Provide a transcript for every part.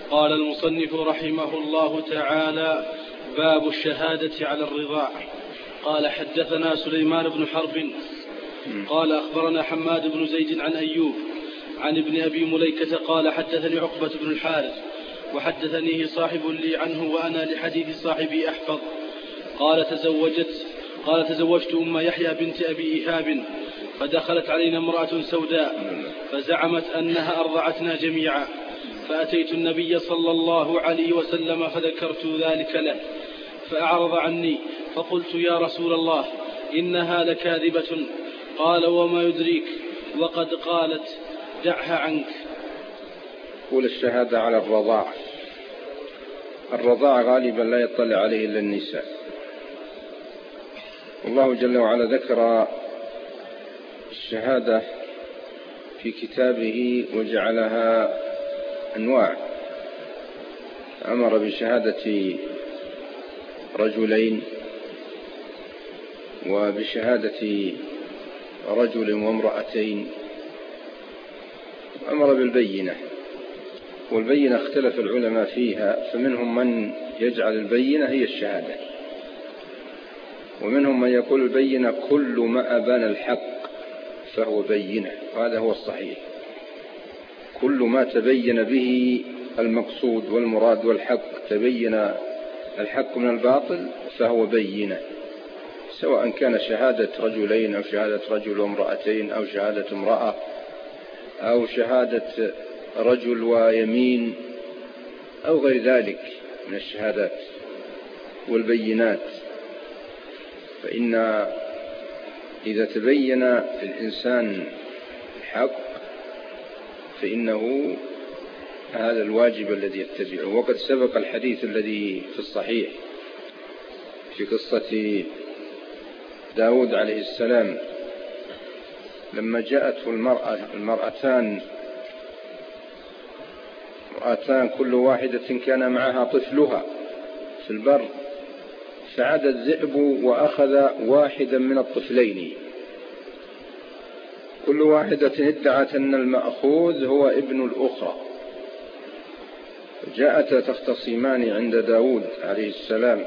قال المصنف رحمه الله تعالى: باب الشهادة على الرضاع. قال: حدثنا سليمان بن حرب قال أخبرنا حماد بن زيد عن أيوب عن ابن أبي مليكة قال: حدثني عقبة بن الحارث وحدثنيه صاحب لي عنه وأنا لحديث صاحبي أحفظ. قال: تزوجت أم يحيى بنت أبي إيهاب فدخلت علينا امرأة سوداء فزعمت أنها أرضعتنا جميعا، فأتيت النبي صلى الله عليه وسلم فذكرت ذلك له فأعرض عني، فقلت: يا رسول الله إنها لكاذبة. قال: وما يدريك وقد قالت دعها عنك. قول الشهادة على الرضاع. الرضاع غالبا لا يطلع عليه إلا النساء. الله جل وعلا ذكر الشهادة في كتابه وجعلها أنواع. أمر بشهادة رجلين، وبشهادة رجل وامرأتين، أمر بالبينة. والبينة اختلف العلماء فيها، فمنهم من يجعل البينة هي الشهادة، ومنهم من يقول البينة كل ما أبان الحق فهو بينة، وهذا هو الصحيح. كل ما تبين به المقصود والمراد والحق، تبين الحق من الباطل فهو بينة، سواء كان شهادة رجلين أو شهادة رجل وامرأتين أو شهادة امرأة أو شهادة رجل ويمين أو غير ذلك من الشهادات والبينات. فإن إذا تبين الإنسان الحق فإنه هذا الواجب الذي يتبعه. وقد سبق الحديث الذي في الصحيح في قصة داود عليه السلام لما جاءته المرأتان كل واحدة كان معها طفلها في البر، فعاد الذئب وأخذ واحدا من الطفلين، كل واحدة ادعت أن المأخوذ هو ابن الأخرى، جاءتا تختصمان عند داود عليه السلام،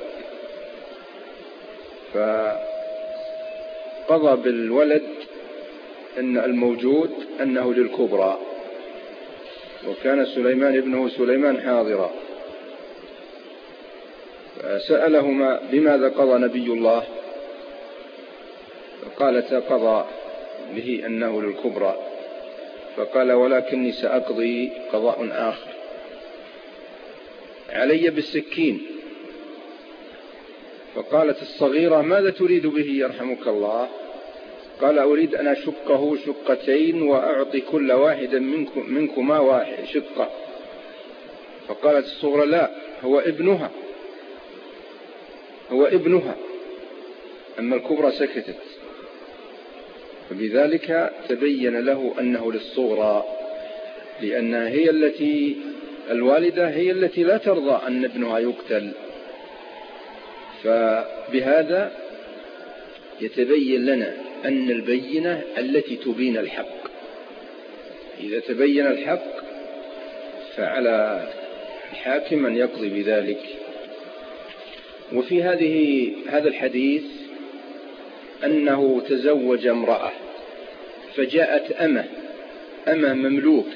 فقضى بالولد أن الموجود أنه للكبرى، وكان سليمان ابنه سليمان حاضرا، فسألهما: بماذا قضى نبي الله؟ فقالتا: قضى به أنه للكبرى. فقال: ولكني سأقضي قضاء آخر، علي بالسكين. فقالت الصغيرة: ماذا تريد به يرحمك الله؟ قال: أريد أن أشقه شقتين وأعطي كل واحد منكما واحد شقة. فقالت الصغرى: لا، هو ابنها. أما الكبرى سكتت، فبذلك تبين له أنه للصغرى، لأنها الوالدة هي التي لا ترضى أن ابنها يقتل. فبهذا يتبين لنا أن البينة التي تبين الحق، إذا تبين الحق فعلى الحاكم أن يقضي بذلك. وفي هذا الحديث أنه تزوج امرأة فجاءت أمة مملوكة،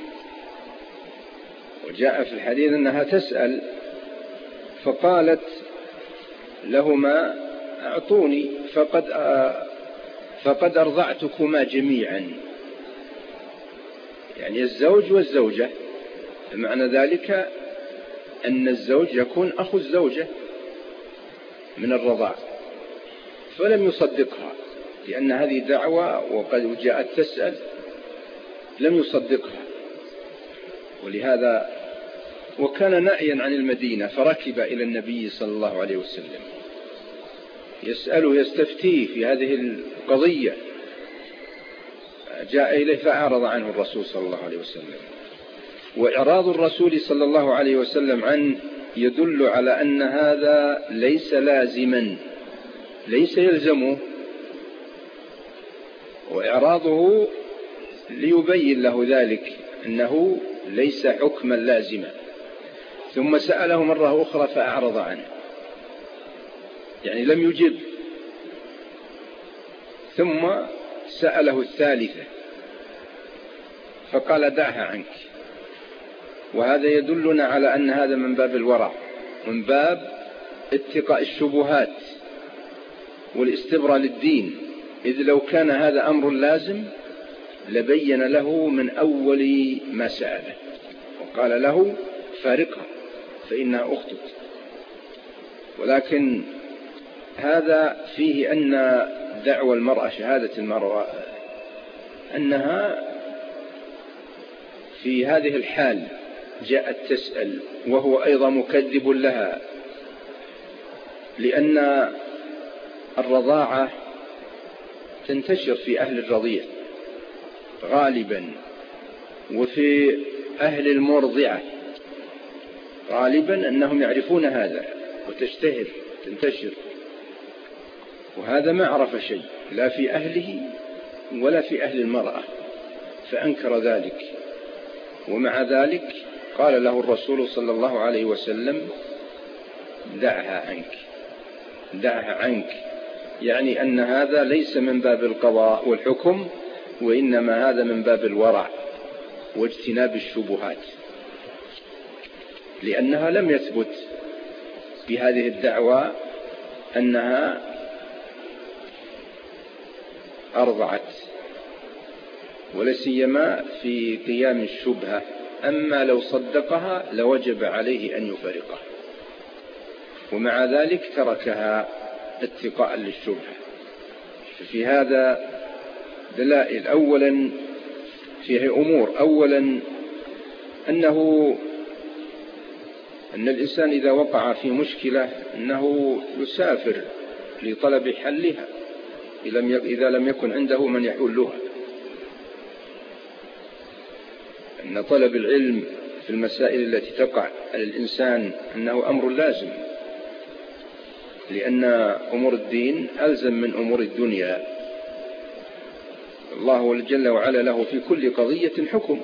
وجاء في الحديث أنها تسأل، فقالت لهما: أعطوني فقد أرضعتكما جميعا، يعني الزوج والزوجة، معنى ذلك أن الزوج يكون أخو الزوجة من الرضاع. فلم يصدقها، لأن هذه دعوة وقد جاءت تسأل، لم يصدقها. ولهذا وكان نائيا عن المدينة، فركب إلى النبي صلى الله عليه وسلم يسأله يستفتيه في هذه القضية، جاء إليه فأعرض عنه الرسول صلى الله عليه وسلم. وإعراض الرسول صلى الله عليه وسلم عنه يدل على أن هذا ليس لازما، ليس يلزمه، وإعراضه ليبين له ذلك أنه ليس حكما لازما، ثم سأله مرة أخرى فأعرض عنه، يعني لم يجب. ثم سأله الثالثة فقال دعها عنك. وهذا يدلنا على أن هذا من باب الورع، من باب اتقاء الشبهات والاستبراء للدين، إذ لو كان هذا أمر لازم لبين له من أول ما سأله وقال له فارقها فإنها أختك. ولكن هذا فيه أن دعوى المرأة، شهادة المرأة، أنها في هذه الحال جاءت تسأل وهو أيضا مكذب لها، لأن الرضاعة تنتشر في أهل الرضيع غالبا، وفي أهل المرضعة غالبا أنهم يعرفون هذا وتشتهر تنتشر، وهذا ما عرف شيء لا في أهله ولا في أهل المرأة فأنكر ذلك. ومع ذلك قال له الرسول صلى الله عليه وسلم دعها عنك، دعها عنك، يعني أن هذا ليس من باب القضاء والحكم، وإنما هذا من باب الورع واجتناب الشبهات، لأنها لم يثبت بهذه الدعوى أنها أرضعت، ولا سيما في قيام الشبهة. أما لو صدقها لوجب عليه أن يفارقها، ومع ذلك تركها اتقاء للشبهة. ففي هذا دلائل. أولا فيه أمور، أولا أن الإنسان إذا وقع في مشكلة أنه يسافر لطلب حلها إذا لم يكن عنده من يحلها. أن طلب العلم في المسائل التي تقع على الإنسان أنه أمر لازم، لأن أمور الدين ألزم من أمور الدنيا. الله جل وعلا له في كل قضية حكم،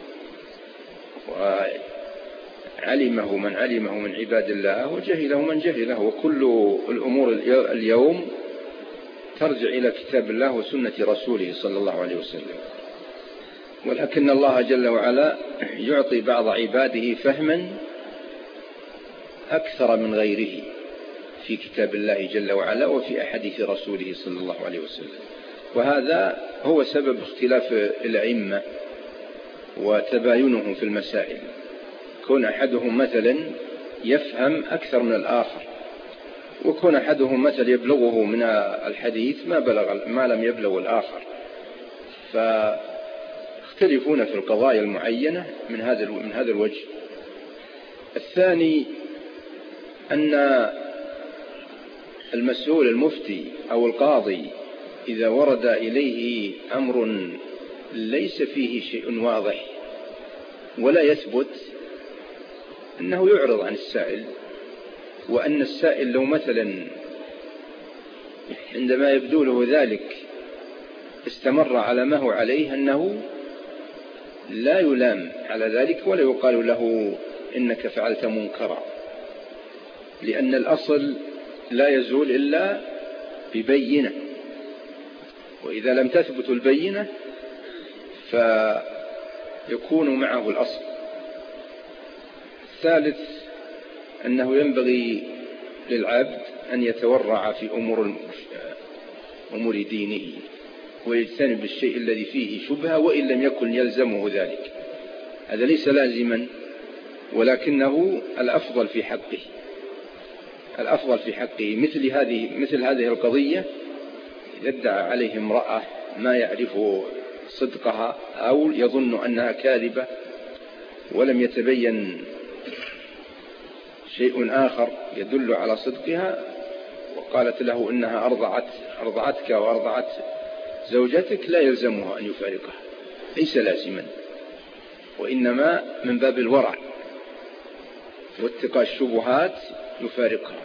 وعلمه من علمه من عباد الله وجهله من جهله، وكل الأمور اليوم ترجع إلى كتاب الله وسنة رسوله صلى الله عليه وسلم. ولكن الله جل وعلا يعطي بعض عباده فهما أكثر من غيره في كتاب الله جل وعلا وفي أحاديث رسوله صلى الله عليه وسلم، وهذا هو سبب اختلاف الأئمة وتباينهم في المسائل. كون أحدهم مثلا يفهم أكثر من الآخر، وكون أحدهم مثلا يبلغه من الحديث ما لم يبلغ الآخر، فاختلفون في القضايا المعينة من هذا الوجه. الثاني أن المسؤول المفتي أو القاضي إذا ورد إليه أمر ليس فيه شيء واضح ولا يثبت، أنه يعرض عن السائل. وأن السائل لو مثلا عندما يبدو له ذلك استمر على ما هو عليه، أنه لا يلام على ذلك ولا يقال له إنك فعلت منكرا، لأن الأصل لا يزول إلا ببينة، وإذا لم تثبت البينة فيكون معه الأصل. الثالث أنه ينبغي للعبد أن يتورع في أمور دينه ويجتنب الشيء الذي فيه شبهة وإن لم يكن يلزمه ذلك. هذا ليس لازما، ولكنه الأفضل في حقه. الأفضل في حقه مثل هذه القضية، إذا ادعى عليه امرأة ما يعرف صدقها أو يظن أنها كاذبة ولم يتبين شيء آخر يدل على صدقها، وقالت له إنها أرضعتك وأرضعت زوجتك، لا يلزمها أن يفارقها، ليس لازما، وإنما من باب الورع واتقاء الشبهات يفارقها.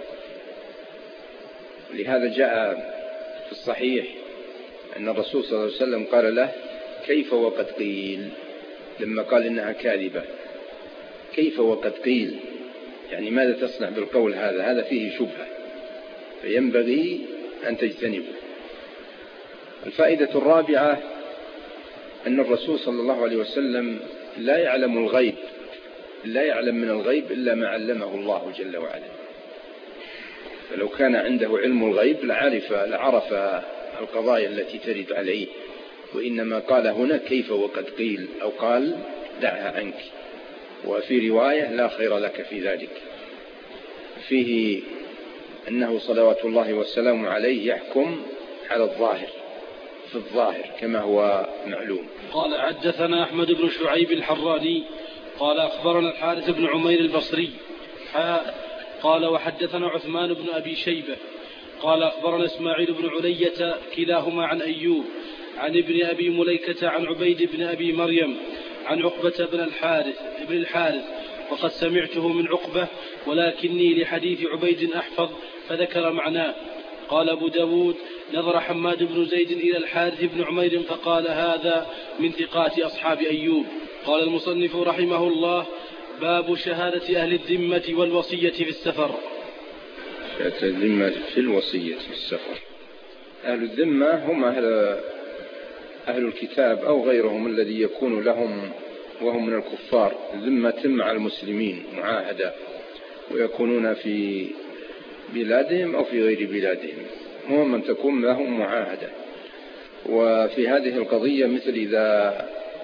لهذا جاء في الصحيح أن الرسول صلى الله عليه وسلم قال له كيف وقد قيل، لما قال إنها كاذبة، كيف وقد قيل، يعني ماذا تصنع بالقول هذا؟ هذا فيه شبهة، فينبغي أن تجتنبه. الفائدة الرابعة أن الرسول صلى الله عليه وسلم لا يعلم الغيب، لا يعلم من الغيب إلا ما علمه الله جل وعلا. فلو كان عنده علم الغيب لعرف القضايا التي ترد عليه، وإنما قال هنا كيف وقد قيل، أو قال دعها عنك. وفي رواية لا خير لك في ذلك. فيه أنه صلوات الله والسلام عليه يحكم على الظاهر، في الظاهر كما هو معلوم. قال حدثنا أحمد بن شعيب الحراني قال أخبرنا الحارث بن عمير البصري قال وحدثنا عثمان بن أبي شيبة قال أخبرنا إسماعيل بن علية كلاهما عن أيوب عن ابن أبي مليكة عن عبيد بن أبي مريم عن عقبة بن الحارث وقد سمعته من عقبة ولكني لحديث عبيد أحفظ فذكر معناه. قال أبو داود نظر حماد بن زيد إلى الحارث بن عمير فقال هذا من ثقات أصحاب أيوب. قال المصنف رحمه الله باب شهادة أهل الذمة والوصية في السفر. شهادة الذمة في الوصية في السفر. أهل الذمة هم أهل الكتاب أو غيرهم الذي يكون لهم وهم من الكفار ذمة مع المسلمين معاهدة، ويكونون في بلادهم أو في غير بلادهم، هم من تكون لهم معاهدة. وفي هذه القضية مثل إذا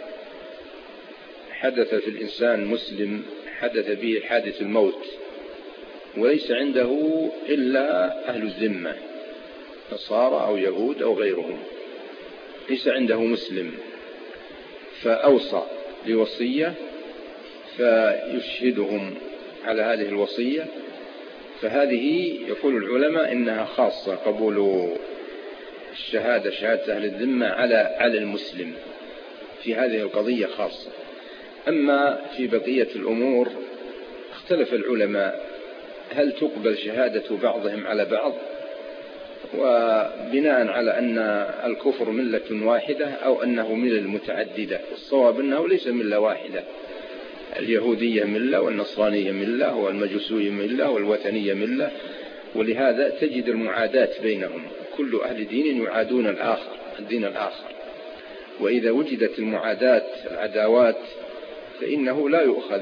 حدث في الإنسان مسلم حدث به حادث الموت وليس عنده إلا أهل الذمة نصارى أو يهود أو غيرهم، ليس عنده مسلم، فأوصى لوصية فيشهدهم على هذه الوصية، فهذه يقول العلماء إنها خاصة، قبول الشهادة شهادة أهل الذمة على المسلم في هذه القضية خاصة. أما في بقية الأمور اختلف العلماء هل تقبل شهادة بعضهم على بعض، وبناء على أن الكفر ملة واحدة أو أنه ملل متعددة. الصواب أنه ليس ملة واحدة، اليهودية ملة والنصرانية ملة والمجوسية ملة والوثنية ملة، ولهذا تجد المعادات بينهم، كل أهل دين يعادون الدين الآخر. وإذا وجدت المعادات العداوات فإنه لا يؤخذ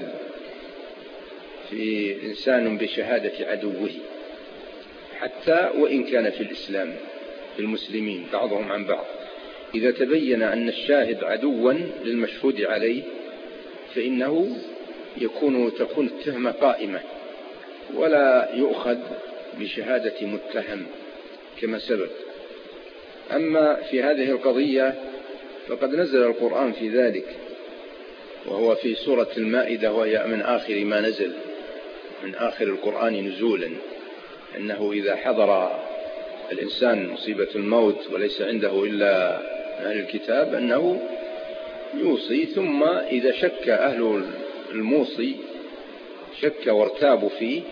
في إنسان بشهادة عدوه حتى وإن كان في الإسلام، في المسلمين بعضهم عن بعض. إذا تبين أن الشاهد عدوا للمشهود عليه فإنه تكون التهمة قائمة ولا يؤخذ بشهادة متهم كما سبق. أما في هذه القضية فقد نزل القرآن في ذلك، وهو في سورة المائدة، وهي من آخر ما نزل، من آخر القرآن نزولا، أنه إذا حضر الإنسان مصيبة الموت وليس عنده إلا أهل الكتاب أنه يوصي، ثم إذا شك أهل الموصي شك وارتابوا فيه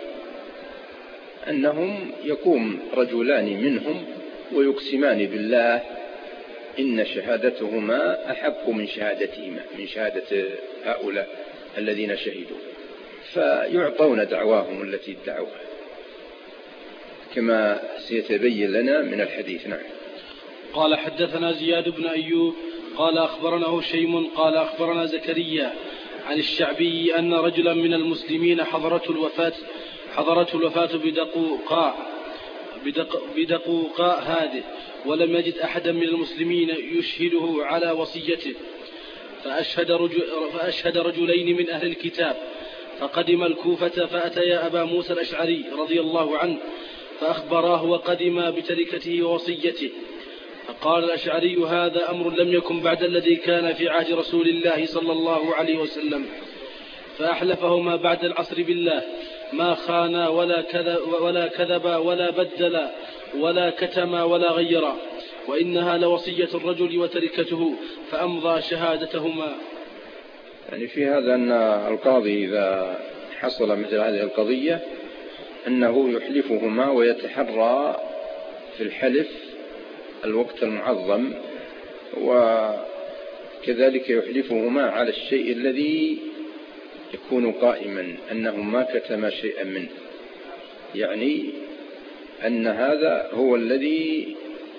أنهم يقوم رجلان منهم ويقسمان بالله إن شهادتهما أحق من شهادتهما، من شهادة هؤلاء الذين شهدوا، فيعطون دعواهم التي ادعوها كما سيتبين لنا من الحديث. نعم. قال حدثنا زياد بن أيوب قال أخبرنا هشيم قال أخبرنا زكريا عن الشعبي أن رجلا من المسلمين حضرته الوفاة بدقوقاء هذه، ولم يجد أحدا من المسلمين يشهده على وصيته، فأشهد رجلين من أهل الكتاب، فقدم الكوفة فأتيا أبا موسى الأشعري رضي الله عنه فأخبراه وقدم بتركته ووصيته، فقال الأشعري هذا أمر لم يكن بعد الذي كان في عهد رسول الله صلى الله عليه وسلم، فأحلفهما بعد العصر بالله ما خانا ولا كذبا ولا بدلا ولا كتما ولا غيرا، وإنها لوصية الرجل وتركته، فأمضى شهادتهما. يعني في هذا أن القاضي إذا حصل مثل هذه القضية أنه يحلفهما ويتحرى في الحلف الوقت المعظم، وكذلك يحلفهما على الشيء الذي يكون قائما أنهم ما كتم شيئا منه، يعني أن هذا هو الذي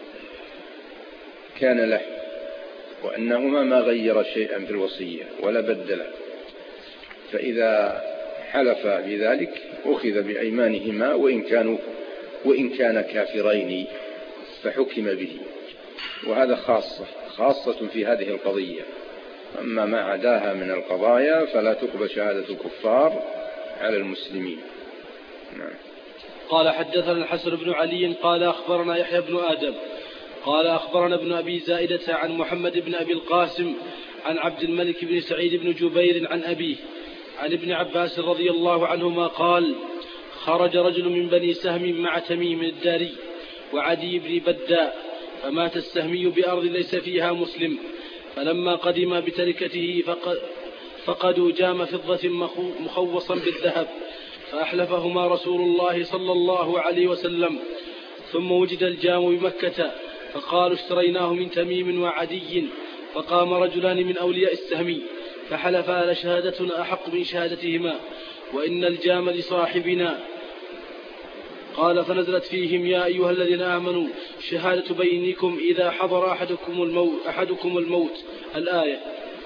كان له، وأنهما ما غير شيئا في الوصية ولا بدل. فإذا حلف بذلك أخذ بأيمانهما وإن كان كافرين فحكم به. وهذا خاصة في هذه القضية. أما ما عداها من القضايا فلا تقبل شهادة الكفار على المسلمين. نعم. قال حدثنا الحسن بن علي قال أخبرنا يحيى بن آدم قال أخبرنا ابن أبي زائدة عن محمد بن أبي القاسم عن عبد الملك بن سعيد بن جبير عن أبيه عن ابن عباس رضي الله عنهما قال: خرج رجل من بني سهم مع تميم الداري وعدي بن بداء، فمات السهمي بأرض ليس فيها مسلم، فلما قدم بتركته فقدوا جام فضة مخوصا بالذهب، فأحلفهما رسول الله صلى الله عليه وسلم. ثم وجد الجام بمكة، فقالوا: اشتريناه من تميم وعدي. فقام رجلان من أولياء السهمي فحلفا: لشهادتنا أحق من شهادتهما، وإن الجام لصاحبنا. قال: فنزلت فيهم: يا أيها الذين آمنوا شهادة بينكم إذا حضر أحدكم الموت. الآية.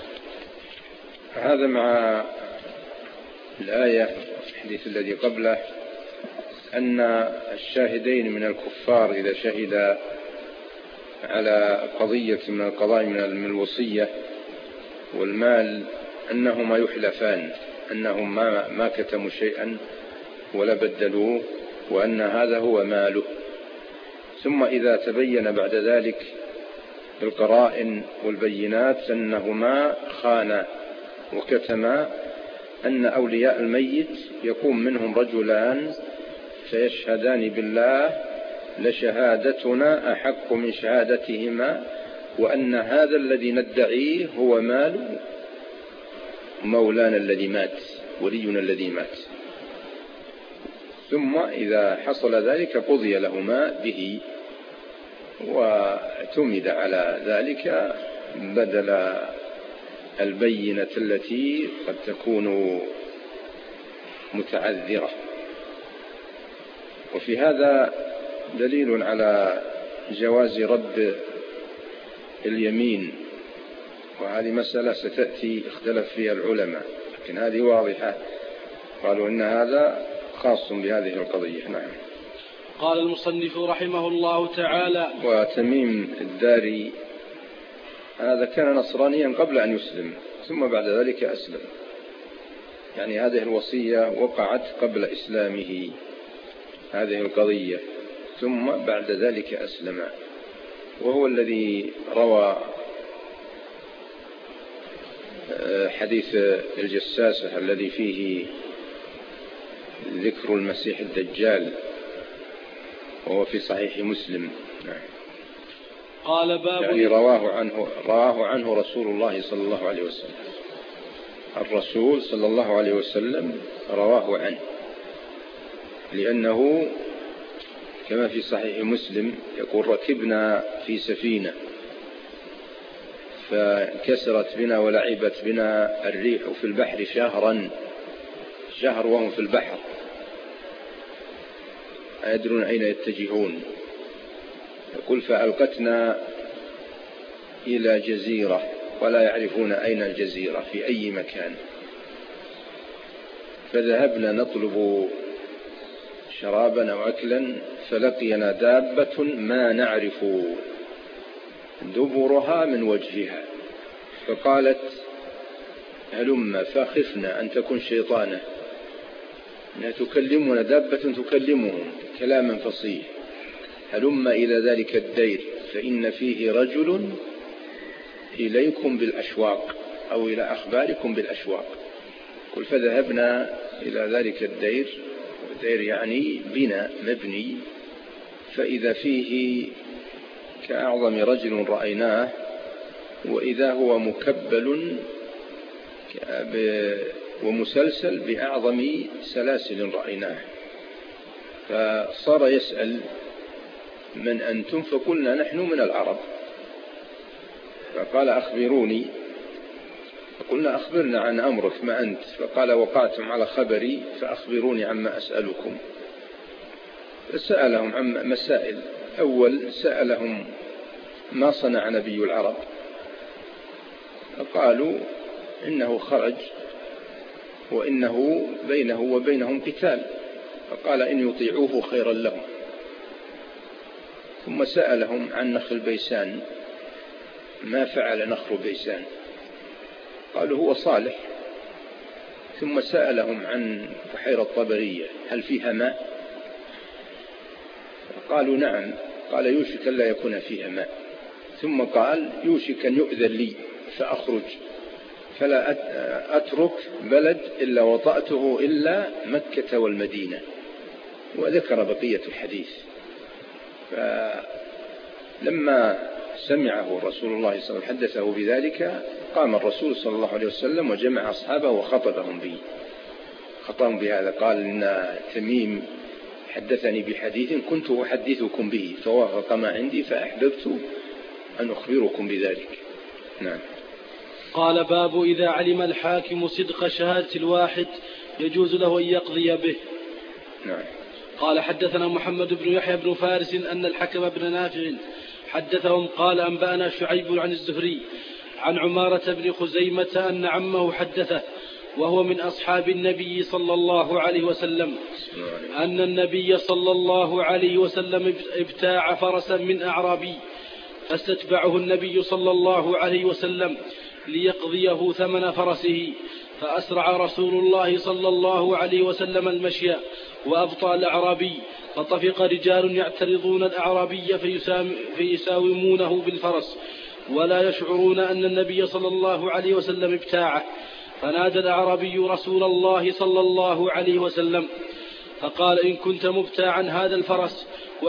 هذا مع الآية الحديث الذي قبله، أن الشاهدين من الكفار إذا شهد على قضية من القضايا من الوصية والمال أنهما يحلفان أنهم ما كتموا شيئا ولا بدلوه، وأن هذا هو ماله. ثم إذا تبين بعد ذلك بالقرائن والبينات أنهما خانا وكتما، أن أولياء الميت يقوم منهم رجلان فيشهدان بالله: لشهادتنا أحق من شهادتهما، وأن هذا الذي ندعيه هو مال مولانا الذي مات، ولينا الذي مات. ثم إذا حصل ذلك قضي لهما به، واعتمد على ذلك بدل البينة التي قد تكون متعذرة. وفي هذا دليل على جواز رد اليمين، وهذه مسألة ستأتي اختلف فيها العلماء، لكن هذه واضحة، قالوا إن هذا خاص بهذه القضية. نعم. قال المصنف رحمه الله تعالى: وتميم الداري هذا كان نصرانيا قبل أن يسلم، ثم بعد ذلك أسلم، يعني هذه الوصية وقعت قبل إسلامه هذه القضية، ثم بعد ذلك أسلم، وهو الذي روى حديث الجساسة الذي فيه ذكر المسيح الدجال، وهو في صحيح مسلم. قال: باب يعني رواه عنه رسول الله صلى الله عليه وسلم، الرسول صلى الله عليه وسلم رواه عنه، لأنه كما في صحيح مسلم يقول: ركبنا في سفينة فكسرت بنا ولعبت بنا الريح في البحر شهر وهم في البحر، أيدرون أين يتجهون؟ يقول: فألقتنا إلى جزيرة ولا يعرفون أين الجزيرة في أي مكان، فذهبنا نطلب شرابا أو أكلا، فلقينا دابة ما نعرف دبرها من وجهها، فقالت: هلم، فخفنا أن تكون شيطانة، أنها تكلمنا، دابة تكلمهم كلاما فصيح: هلم إلى ذلك الدير فإن فيه رجل إليكم بالأشواق، أو إلى أخباركم بالأشواق. قل: فذهبنا إلى ذلك الدير، الدير يعني بناء مبني، فإذا فيه كأعظم رجل رأيناه، وإذا هو مكبل ومسلسل بأعظم سلاسل رأيناه، فصار يسأل: من أنتم؟ فقلنا: نحن من العرب. فقال: أخبروني. فقلنا أخبرنا عن أمرك ما أنت. فقال وقعتم على خبري فأخبروني عما أسألكم. فسألهم عن مسائل. أول سألهم ما صنع نبي العرب؟ فقالوا إنه خرج وإنه بينه وبينهم قتال، فقال إن يطيعوه خيرا لهم. ثم سألهم عن نخل بيسان، ما فعل نخل بيسان؟ قالوا هو صالح. ثم سألهم عن بحيرة طبرية، هل فيها ماء؟ قالوا نعم. قال يوشك ألا يكون فيها ماء. ثم قال يوشك أن يؤذن لي فأخرج فلا أترك بلد إلا وطأته إلا مكة والمدينة، وذكر بقية الحديث. فلما سمعه رسول الله صلى الله عليه وسلم حدثه بذلك، قام الرسول صلى الله عليه وسلم وجمع أصحابه وخطبهم بهذا. قال إن تميم حدثني بحديث كنت أحدثكم به فوافق ما عندي فأحببت أن أخبركم بذلك. نعم. قال باب إذا علم الحاكم صدق شهادة الواحد يجوز له أن يقضي به. نعم. قال حدثنا محمد بن يحيى بن فارس أن الحكم بن نافع حدثهم قال أنبأنا شعيب عن الزهري عن عمارة بن خزيمة أن عمه حدثه وهو من أصحاب النبي صلى الله عليه وسلم أن النبي صلى الله عليه وسلم ابتاع فرسا من أعرابي، فاستتبعه النبي صلى الله عليه وسلم ليقضيه ثمن فرسه، فأسرع رسول الله صلى الله عليه وسلم المشي وأبطأ الأعرابي، فطفق رجال يعترضون الأعرابي فيساومونه بالفرس ولا يشعرون أن النبي صلى الله عليه وسلم ابتاعه. فنادى الأعرابي رسول الله صلى الله عليه وسلم فقال إن كنت مبتاعا هذا الفرس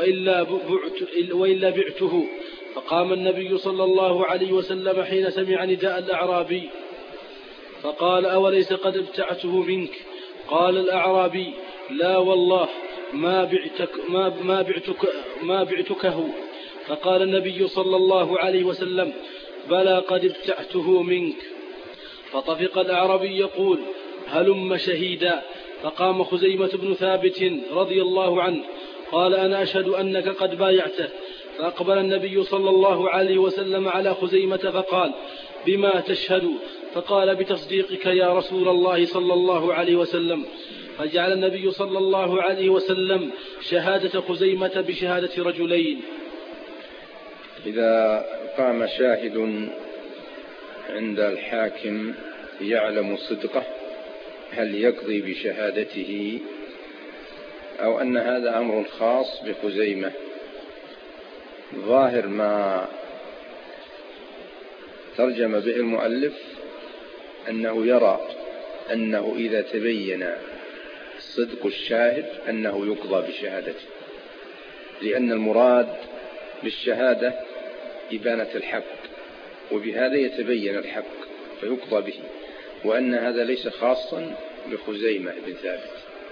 وإلا بعته. فقام النبي صلى الله عليه وسلم حين سمع نداء الأعرابي فقال أوليس قد ابتعته منك؟ قال الأعرابي لا والله ما بعتكه. فقال النبي صلى الله عليه وسلم بلى قد ابتعته منك. فطفق الأعرابي يقول هلم شهيدا. فقام خزيمة بن ثابت رضي الله عنه قال أنا أشهد أنك قد بايعته. فأقبل النبي صلى الله عليه وسلم على خزيمة فقال بما تشهد؟ فقال بتصديقك يا رسول الله صلى الله عليه وسلم. فجعل النبي صلى الله عليه وسلم شهادة خزيمة بشهادة رجلين. إذا قام شاهد عند الحاكم يعلم صدقه هل يقضي بشهادته أو أن هذا أمر خاص بخزيمة؟ ظاهر ما ترجم به المؤلف أنه يرى أنه إذا تبين صدق الشاهد أنه يقضى بشهادته، لأن المراد بالشهادة إبانة الحق، وبهذا يتبين الحق فيقضى به، وأن هذا ليس خاصا بخزيمة بن ثابت.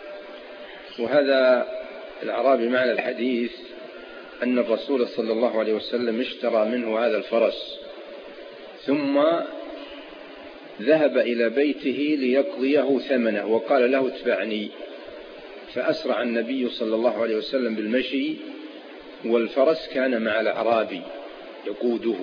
وهذا الأعرابي معنى الحديث أن الرسول صلى الله عليه وسلم اشترى منه هذا الفرس ثم ذهب إلى بيته ليقضيه ثمنه وقال له اتبعني. فأسرع النبي صلى الله عليه وسلم بالمشي والفرس كان مع الأعرابي يقوده،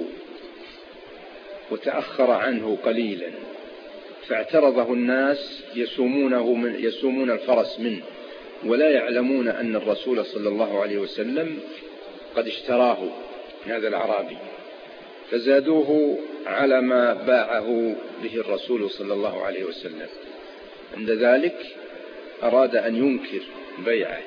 وتأخر عنه قليلا فاعترضه الناس يسومون الفرس منه ولا يعلمون أن الرسول صلى الله عليه وسلم قد اشتراه من هذا الأعرابي، فزادوه على ما باعه به الرسول صلى الله عليه وسلم. عند ذلك أراد أن ينكر بيعه،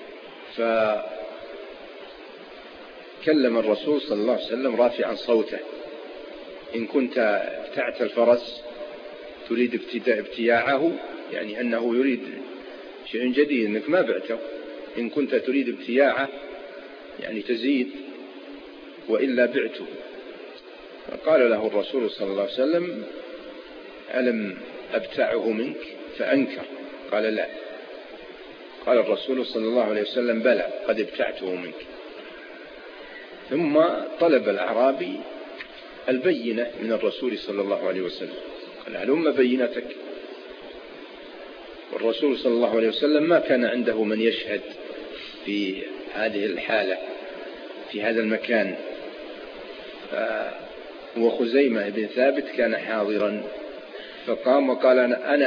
فكلم الرسول صلى الله عليه وسلم رافعا صوته إن كنت ابتعت الفرس تريد ابتياعه، يعني أنه يريد شيء جديد أنك ما بعته، إن كنت تريد ابتياعه يعني تزيد وإلا بعته. فقال له الرسول صلى الله عليه وسلم ألم أبتعه منك؟ فأنكر قال لا. قال الرسول صلى الله عليه وسلم بلى قد ابتعته منك. ثم طلب الأعرابي البينة من الرسول صلى الله عليه وسلم، هلم بينتك. والرسول صلى الله عليه وسلم ما كان عنده من يشهد في هذه الحالة في هذا المكان، وخزيمة بن ثابت كان حاضرا فقام وقال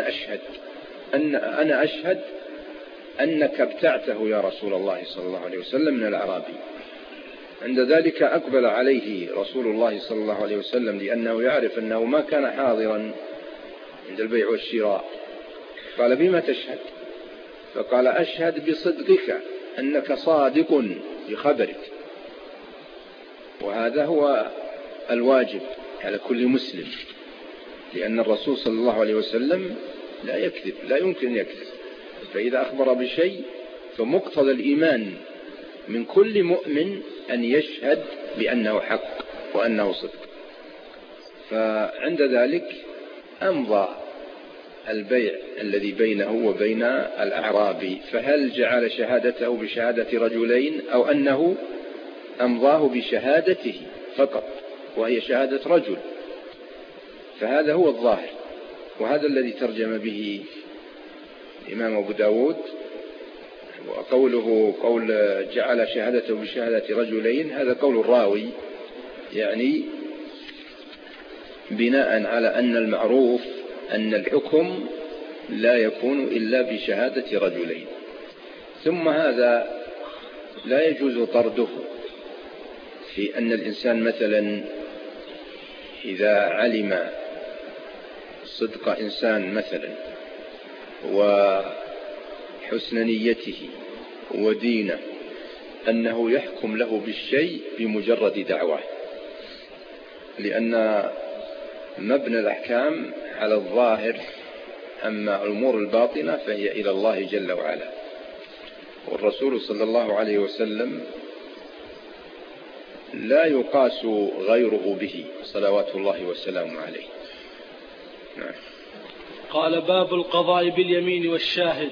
أنا أشهد أنك ابتعته يا رسول الله صلى الله عليه وسلم من الأعرابي. عند ذلك أقبل عليه رسول الله صلى الله عليه وسلم لأنه يعرف أنه ما كان حاضرا عند البيع والشراء. قال بما تشهد؟ فقال أشهد بصدقك أنك صادق بخبرك. وهذا هو الواجب على كل مسلم، لأن الرسول صلى الله عليه وسلم لا يكذب، لا يمكن أن يكذب. فإذا أخبر بشيء فمقتضى الإيمان من كل مؤمن أن يشهد بأنه حق وأنه صدق. فعند ذلك أمضى البيع الذي بينه وبين الأعرابي. فهل جعل شهادته بشهادة رجلين أو أنه أمضاه بشهادته فقط وهي شهادة رجل؟ فهذا هو الظاهر، وهذا الذي ترجم به الإمام أبو داود. وقوله قول جعل شهادته بشهادة رجلين هذا قول الراوي، يعني بناء على أن المعروف أن الحكم لا يكون إلا بشهادة رجلين. ثم هذا لا يجوز طرده في أن الإنسان مثلا إذا علم صدق إنسان مثلا وحسن نيته ودينه أنه يحكم له بالشيء بمجرد دعوة، لأن مبنى الأحكام على الظاهر، أما الأمور الباطنة فهي إلى الله جل وعلا. والرسول صلى الله عليه وسلم لا يقاس غيره به صلوات الله وسلامه عليه. نعم. قال باب القضاء باليمين والشاهد.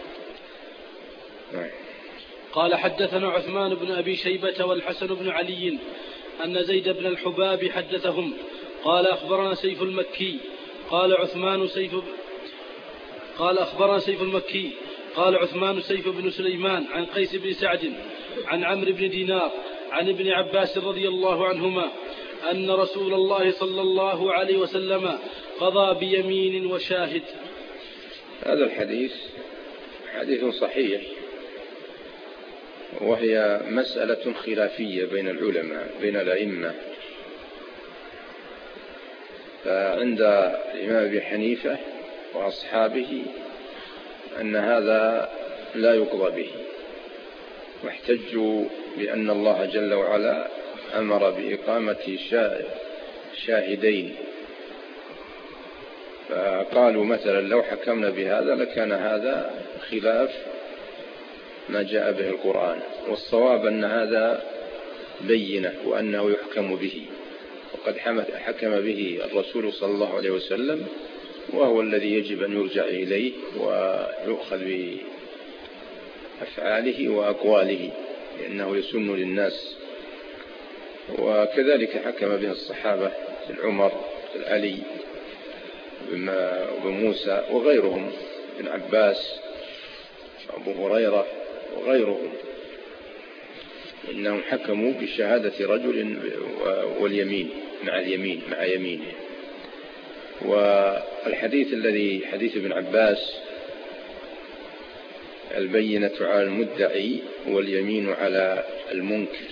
نعم. قال حدثنا عثمان بن أبي شيبة والحسن بن علي أن زيد بن الحباب حدثهم قال أخبرنا سيف المكي قال أخبرنا سيف المكي قال عثمان سيف بن سليمان عن قيس بن سعد عن عمرو بن دينار عن ابن عباس رضي الله عنهما أن رسول الله صلى الله عليه وسلم قضى بيمين وشاهد. هذا الحديث حديث صحيح، وهي مسألة خلافية بين العلماء بين الأئمة. فعند الإمام أبي حنيفة وأصحابه أن هذا لا يقضى به، واحتجوا بأن الله جل وعلا أمر بإقامة شاهدين. فقالوا مثلا لو حكمنا بهذا لكان هذا خلاف ما جاء به القرآن، والصواب أن هذا بينة وأنه يحكم به، وقد حكم به الرسول صلى الله عليه وسلم، وهو الذي يجب أن يرجع إليه ويؤخذ بأفعاله وأقواله، لأنه يسن للناس. وكذلك حكم به الصحابة عمر علي وموسى وغيرهم، ابن عباس أبو هريرة وغيرهم، إنهم حكموا بشهادة رجل واليمين مع يمينه. والحديث الذي حديث ابن عباس البينة على المدعي واليمين على المنكر.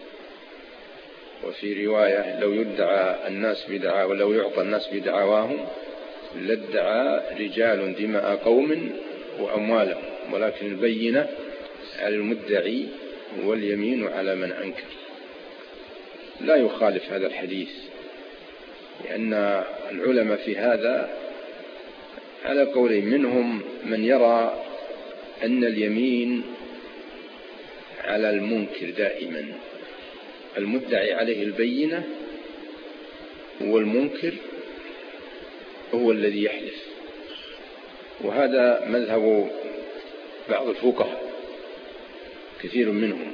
وفي رواية لو يدعى الناس بدعاء ولو يعطى الناس بدعواهم لادعى رجال دماء قوم وأموالهم، ولكن البينة على المدعي واليمين على من أنكر. لا يخالف هذا الحديث، لأن العلماء في هذا على قولين، منهم من يرى أن اليمين على المنكر دائما، المدعي عليه البينة والمنكر هو الذي يحلف، وهذا مذهب بعض الفقهاء كثير منهم.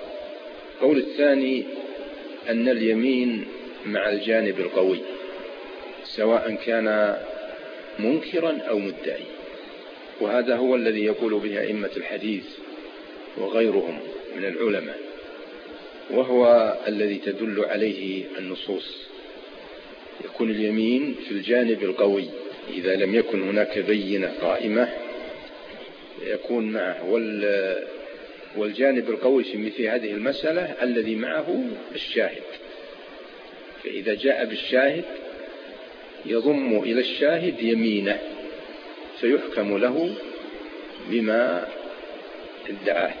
وقول الثاني أن اليمين مع الجانب القوي، سواء كان منكرا أو مدعي. وهذا هو الذي يقول به أئمة الحديث وغيرهم من العلماء، وهو الذي تدل عليه النصوص. يكون اليمين في الجانب القوي، إذا لم يكن هناك بينة قائمة يكون معه. والجانب القوي في مثل هذه المسألة الذي معه الشاهد، فإذا جاء بالشاهد يضم إلى الشاهد يمينه فيحكم له بما ادعاه.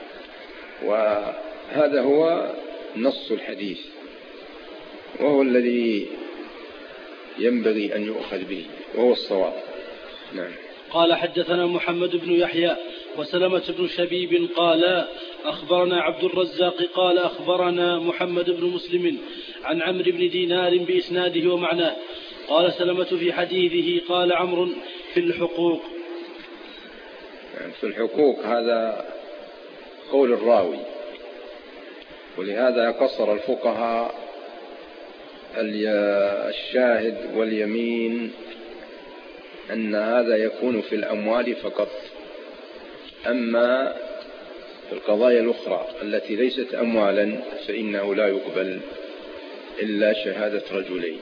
وهذا هو نص الحديث، وهو الذي ينبغي أن يؤخذ به، وهو الصواب. نعم. قال حدثنا محمد بن يحيى وسلمة بن شبيب قال أخبرنا عبد الرزاق قال أخبرنا محمد بن مسلم عن عمرو بن دينار بإسناده ومعناه. قال سلمة في حديثه قال عمرو في الحقوق. في الحقوق هذا قول الراوي، ولهذا قصر الفقهاء الشاهد واليمين أن هذا يكون في الأموال فقط. أما في القضايا الأخرى التي ليست أموالا فإنه لا يقبل إلا شهادة رجلين.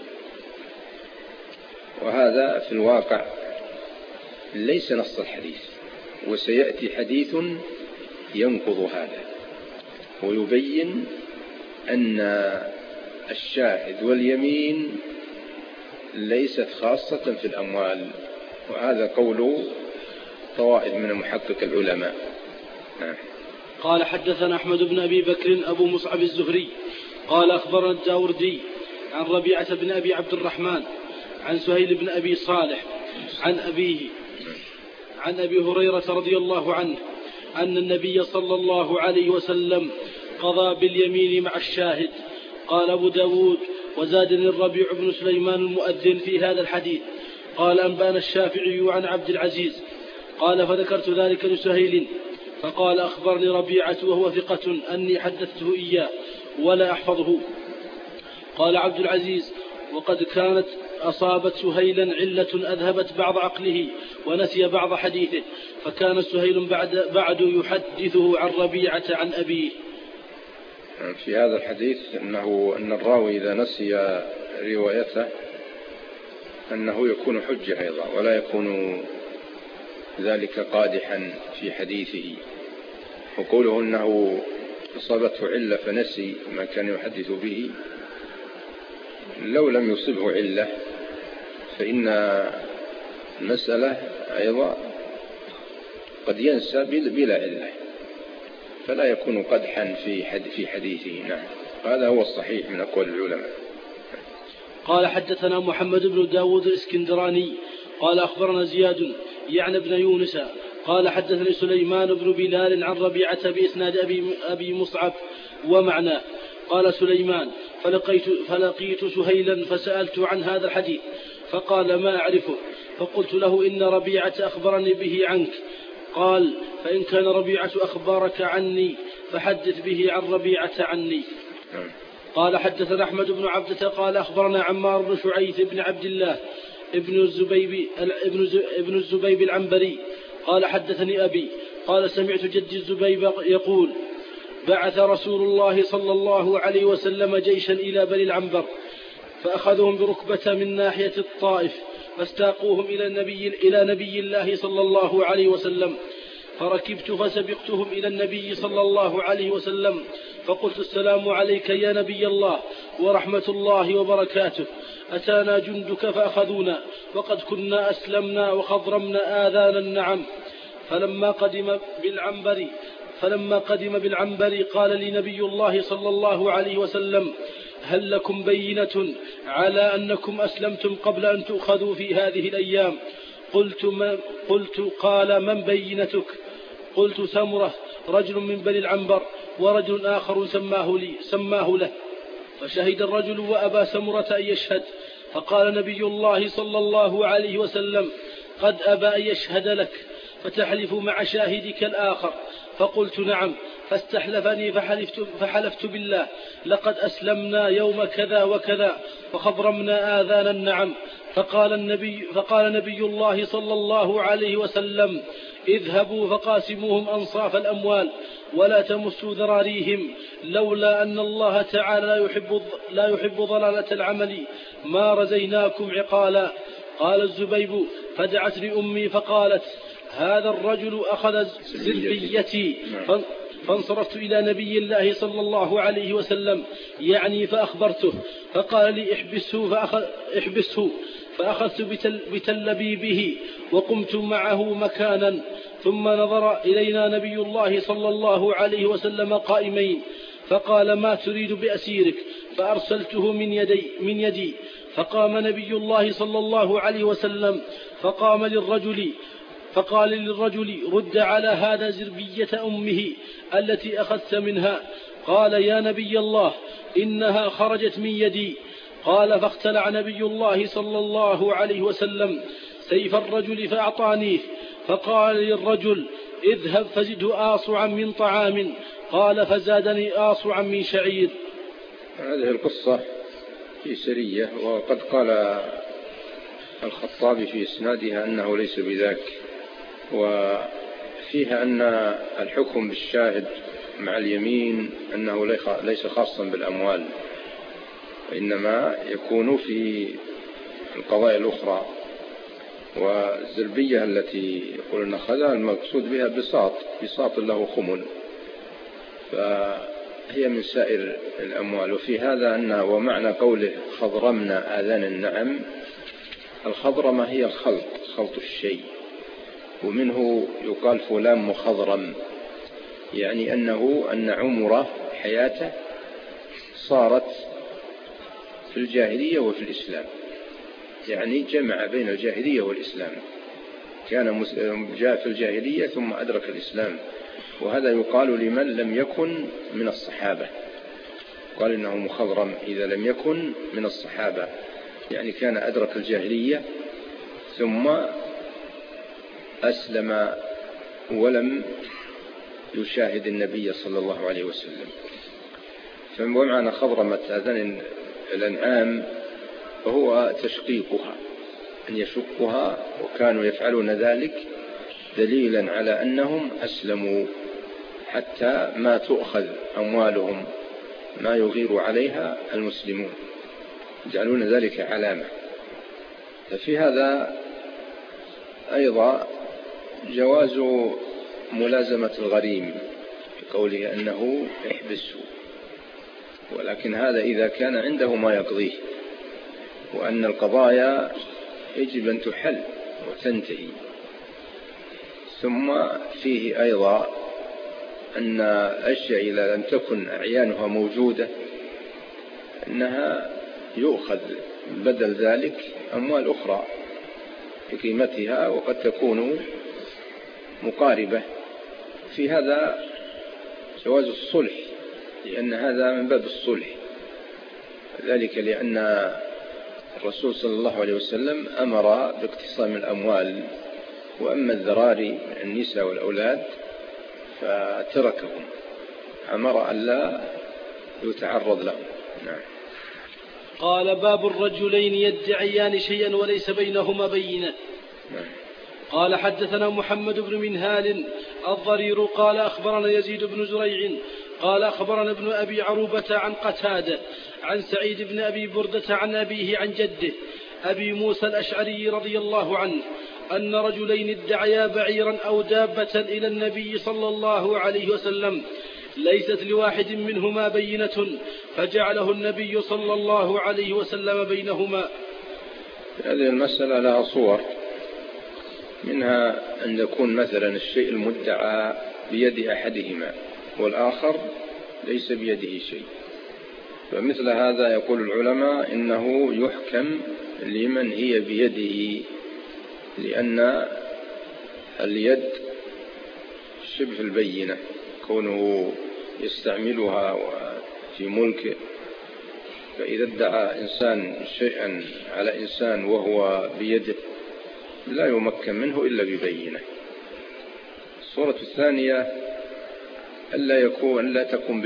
وهذا في الواقع ليس نص الحديث، وسيأتي حديث ينقض هذا ويبين أن الشاهد واليمين ليست خاصة في الأموال، وهذا قول طوائف من محقق العلماء. قال حدثنا أحمد بن أبي بكر أبو مصعب الزهري قال أخبرنا الداوردي عن ربيعة بن أبي عبد الرحمن عن سهيل بن أبي صالح عن أبيه عن أبي هريرة رضي الله عنه أن النبي صلى الله عليه وسلم قضى باليمين مع الشاهد. قال أبو داود وزادني الربيع بن سليمان المؤذن في هذا الحديث. قال أنبانا الشافعي عن عبد العزيز قال فذكرت ذلك لسهيل فقال أخبرني ربيعة وهو ثقة أني حدثته إياه ولا أحفظه. قال عبد العزيز وقد كانت أصابت سهيلا علة أذهبت بعض عقله ونسي بعض حديثه، فكان سهيل بعد يحدثه عن ربيعة عن أبيه. في هذا الحديث أن الراوي إذا نسي روايته أنه يكون حجة أيضا، ولا يكون ذلك قادحا في حديثه. وقوله أنه أصابته علة فنسي ما كان يحدث به، لو لم يصبه علة فإن المسألة أيضا قد ينسى بلا علة، فلا يكون قدحا في حديثه. نعم، هذا هو الصحيح من أقوال العلماء. قال حدثنا محمد بن داود الإسكندراني قال أخبرنا زياد يعني بن يونس قال حدثني سليمان بن بلال عن ربيعة بإسناد أبي مصعب ومعناه. قال سليمان فلقيت سهيلا فسألت عن هذا الحديث فقال ما أعرفه، فقلت له إن ربيعة أخبرني به عنك. قال فإن كان ربيعة أخبارك عني فحدث به عن ربيعة عني. قال حدثنا أحمد بن عبدة قال أخبرنا عمار بن شعيث بن عبد الله ابن الزبيب العنبري قال حدثني أبي قال سمعت جدي الزبيب يقول بعث رسول الله صلى الله عليه وسلم جيشا إلى بني العنبر فأخذهم بركبة من ناحية الطائف فاستاقوهم إلى نبي الله صلى الله عليه وسلم، فركبت فسبقتهم إلى النبي صلى الله عليه وسلم فقلت السلام عليك يا نبي الله ورحمة الله وبركاته. أتانا جندك فأخذونا وقد كنا أسلمنا وخضرمنا آذان النعم. فلما قدم بالعنبر قال لي نبي الله صلى الله عليه وسلم هل لكم بينة على أنكم أسلمتم قبل أن تؤخذوا في هذه الأيام؟ قلت قال من بينتك؟ قلت سمرة رجل من بني العنبر ورجل آخر سماه له، فشهد الرجل وأبى سمرة أن يشهد، فقال نبي الله صلى الله عليه وسلم قد أبى أن يشهد لك فتحلف مع شاهدك الآخر. فقلت نعم، فاستحلفني فحلفت بالله لقد أسلمنا يوم كذا وكذا وخضرمنا آذان النعم. فقال نبي الله صلى الله عليه وسلم: اذهبوا فقاسموهم أنصاف الأموال ولا تمسوا ذراريهم، لولا أن الله تعالى لا يحب ضلالة العمل ما رزيناكم عقالا. قال الزبيب: فدعتني أمي فقالت: هذا الرجل أخذ زربيتي. فانصرفت إلى نبي الله صلى الله عليه وسلم يعني فأخبرته، فقال لي: احبسه. فأخذت بتلبيبه وقمت معه مكانا، ثم نظر إلينا نبي الله صلى الله عليه وسلم قائمين، فقال: ما تريد بأسيرك؟ فأرسلته من يدي. فقام نبي الله صلى الله عليه وسلم فقال للرجل: رد على هذا زربية أمه التي أخذت منها. قال: يا نبي الله، إنها خرجت من يدي. قال: فاختلع نبي الله صلى الله عليه وسلم سيف الرجل فأعطانيه، فقال للرجل: اذهب فزده آصعا من طعام. قال: فزادني آصعا من شعير. هذه القصة في سرية، وقد قال الخطابي في إسنادها أنه ليس بذاك، وفيها أن الحكم بالشاهد مع اليمين أنه ليس خاصا بالأموال، وإنما يكون في القضايا الأخرى. والزربية التي يقولون أخذها المقصود بها بساط له خمل، فهي من سائر الأموال. وفي هذا ومعنى قوله خضرمنا آذان النعم، الخضرمة هي خلط الشيء، ومنه يقال فلان مخضرم، يعني أن عمره حياته صارت في الجاهلية وفي الإسلام، يعني جمع بين الجاهلية والإسلام، كان جاء في الجاهلية ثم أدرك الإسلام. وهذا يقال لمن لم يكن من الصحابة، قال إنه مخضرم إذا لم يكن من الصحابة، يعني كان أدرك الجاهلية ثم أسلم ولم يشاهد النبي صلى الله عليه وسلم. فمعنى خضرمة آذان الأنعام فهو تشقيقها، أن يشقها، وكانوا يفعلون ذلك دليلا على أنهم أسلموا حتى ما تؤخذ أموالهم، ما يغير عليها المسلمون، يجعلون ذلك علامة. ففي هذا أيضا جواز ملازمة الغريم بقوله أنه احبسه، ولكن هذا إذا كان عنده ما يقضيه، وأن القضايا يجب أن تحل وتنتهي. ثم فيه أيضا أن أشياء إذا لم تكن أعيانها موجودة أنها يؤخذ بدل ذلك أموال أخرى بقيمتها وقد تكون مقاربة. في هذا جواز الصلح، لأن هذا من باب الصلح، ذلك لأن الرسول صلى الله عليه وسلم أمر باقتسام الأموال، وأما الذراري من النساء والأولاد فتركهم، أمر أن لا يتعرض لهم. نعم. قال: باب الرجلين يدعيان شيئا وليس بينهما بينة. نعم. قال: حدثنا محمد بن منهال الضرير قال: أخبرنا يزيد بن زريع قال: أخبرنا ابن أبي عروبة عن قتادة عن سعيد بن أبي بردة عن أبيه عن جده أبي موسى الأشعري رضي الله عنه أن رجلين ادعيا بعيرا أو دابة إلى النبي صلى الله عليه وسلم، ليست لواحد منهما بينة، فجعله النبي صلى الله عليه وسلم بينهما. هذه المسألة لها صور، منها أن يكون مثلا الشيء المدعى بيد أحدهما والآخر ليس بيده شيء، فمثل هذا يقول العلماء إنه يحكم لمن هي بيده، لأن اليد شبه البينة، كونه يستعملها في ملكه. فإذا ادعى إنسان شيئا على إنسان وهو بيده لا يمكن منه إلا ببينة. الصورة الثانية ألا تكون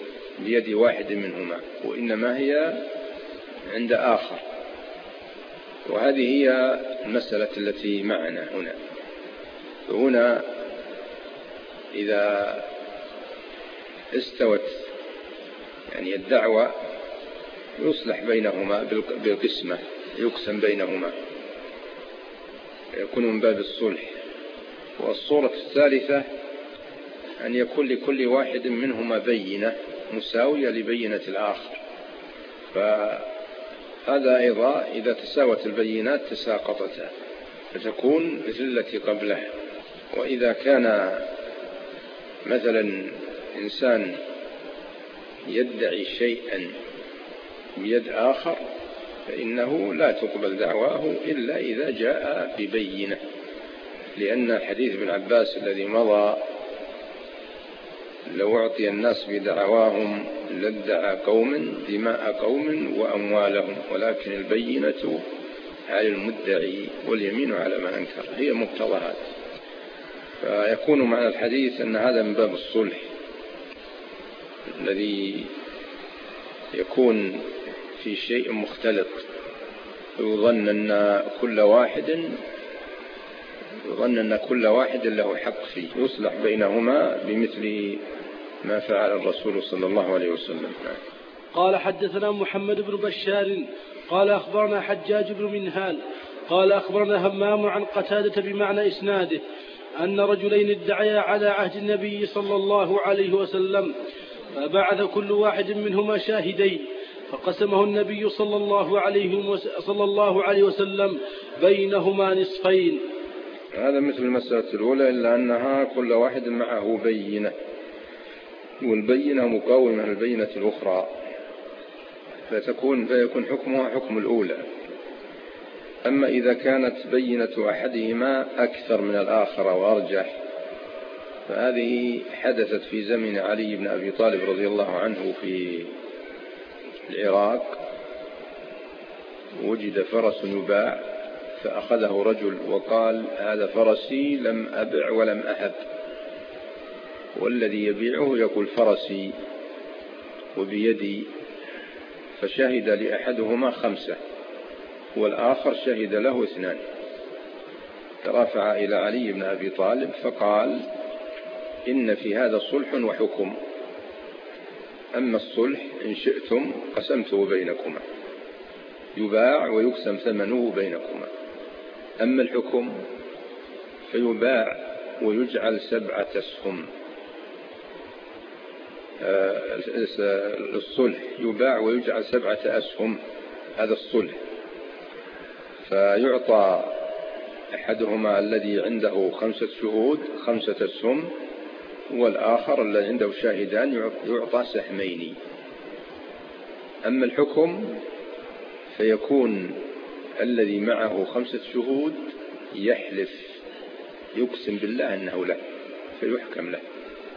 بيد واحد منهما، وإنما هي عند آخر، وهذه هي المسألة التي معنا هنا. فهنا إذا استوت يعني الدعوة يصلح بينهما بالقسمة، يقسم بينهما، يكون من باب الصلح. والصورة الثالثة أن يكون لكل واحد منهما بينة مساوية لبينة الآخر، فهذا أيضا إذا تساوت البينات تساقطتا فتكون مثل التي قبلها. وإذا كان مثلا إنسان يدعي شيئا بيد آخر فإنه لا تقبل دعواه إلا إذا جاء ببينة، لأن حديث ابن عباس الذي مضى لو أعطي الناس بدعواهم لادعى قوم دماء قوم وأموالهم، ولكن البينة على المدعي واليمين على من أنكر، هي مقتضى. فيكون معنى الحديث أن هذا من باب الصلح الذي يكون في شيء مختلط، ويظن أن كل واحد له حق فيه، يصلح بينهما بمثل ما فعل الرسول صلى الله عليه وسلم. قال حدثنا محمد بن بشار قال أخبرنا حجاج بن منهال قال أخبرنا همام عن قتادة بمعنى إسناده أن رجلين ادعيا على عهد النبي صلى الله عليه وسلم، فبعث كل واحد منهما شاهدين، فقسمه النبي صلى الله عليه وسلم بينهما نصفين. هذا مثل المسألة الأولى، إلا أنها كل واحد معه بينة، والبينة مقاومة للبينة الأخرى، فيكون حكمها حكم الأولى. أما إذا كانت بينة أحدهما أكثر من الآخر وأرجح، فهذه حدثت في زمن علي بن أبي طالب رضي الله عنه في العراق. وجد فرس يباع فأخذه رجل وقال هذا فرسي لم أبع ولم أهب، والذي يبيعه يقول فرسي وبيدي، فشهد لأحدهما 5 والآخر شهد له 2. فرفع إلى علي بن أبي طالب فقال إن في هذا صلح وحكم، أما الصلح إن شئتم قسمته بينكما، يباع ويقسم ثمنه بينكما، أما الحكم فيباع ويجعل 7 أسهم. الصلح يباع ويجعل 7 أسهم، هذا الصلح، فيعطى أحدهما الذي عنده 5 شهود 5 أسهم، والآخر الذي عنده شاهدان يعطى 2 سهمين. أما الحكم فيكون الذي معه 5 شهود يحلف يقسم بالله أنه له فيحكم له،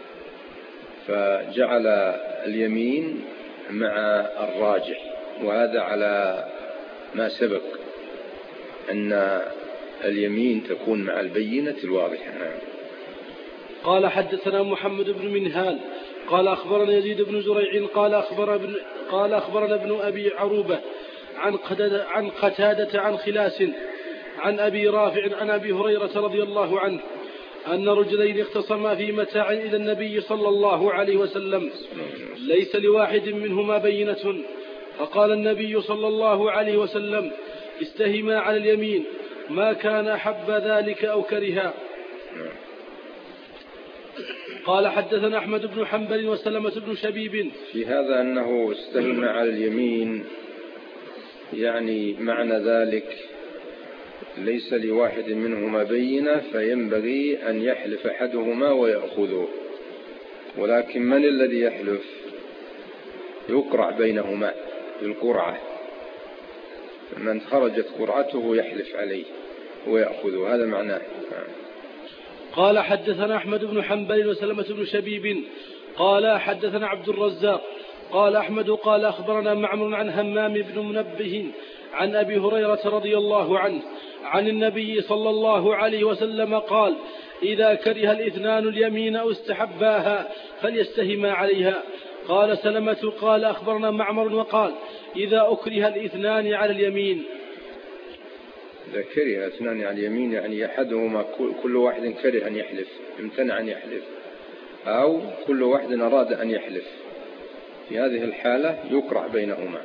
فجعل اليمين مع الراجح، وهذا على ما سبق أن اليمين تكون مع البينة الواضحة. قال حدثنا محمد بن منهال قال أخبرنا يزيد بن زريع قال أخبرنا ابن أبي عروبة عن قتادة عن خلاس عن أبي رافع عن أبي هريرة رضي الله عنه أن رجلين اختصما في متاع إلى النبي صلى الله عليه وسلم ليس لواحد منهما بينة، فقال النبي صلى الله عليه وسلم استهما على اليمين ما كان أحب ذلك أو كرها. قال حدثنا أحمد بن حنبل وسلمة بن شبيب. في هذا أنه استهم على اليمين، يعني معنى ذلك ليس لواحد منهما بينة فينبغي أن يحلف أحدهما ويأخذه، ولكن من الذي يحلف؟ يقرع بينهما بالقرعة، من خرجت قرعته يحلف عليه ويأخذه، هذا معناه. قال حدثنا أحمد بن حنبل وسلمة بن شبيب قال حدثنا عبد الرزاق قال أحمد قال أخبرنا معمر عن همام بن منبه عن أبي هريرة رضي الله عنه عن النبي صلى الله عليه وسلم قال إذا كره الاثنان اليمين أو استحباها فليستهما عليها. قال سلمة قال أخبرنا معمر وقال إذا أكره الاثنان على اليمين. إذا كره اثنان على اليمين يعني أحدهما كل واحد كره أن يحلف، امتنع أن يحلف، أو كل واحد أراد أن يحلف، في هذه الحالة يقرع بينهما،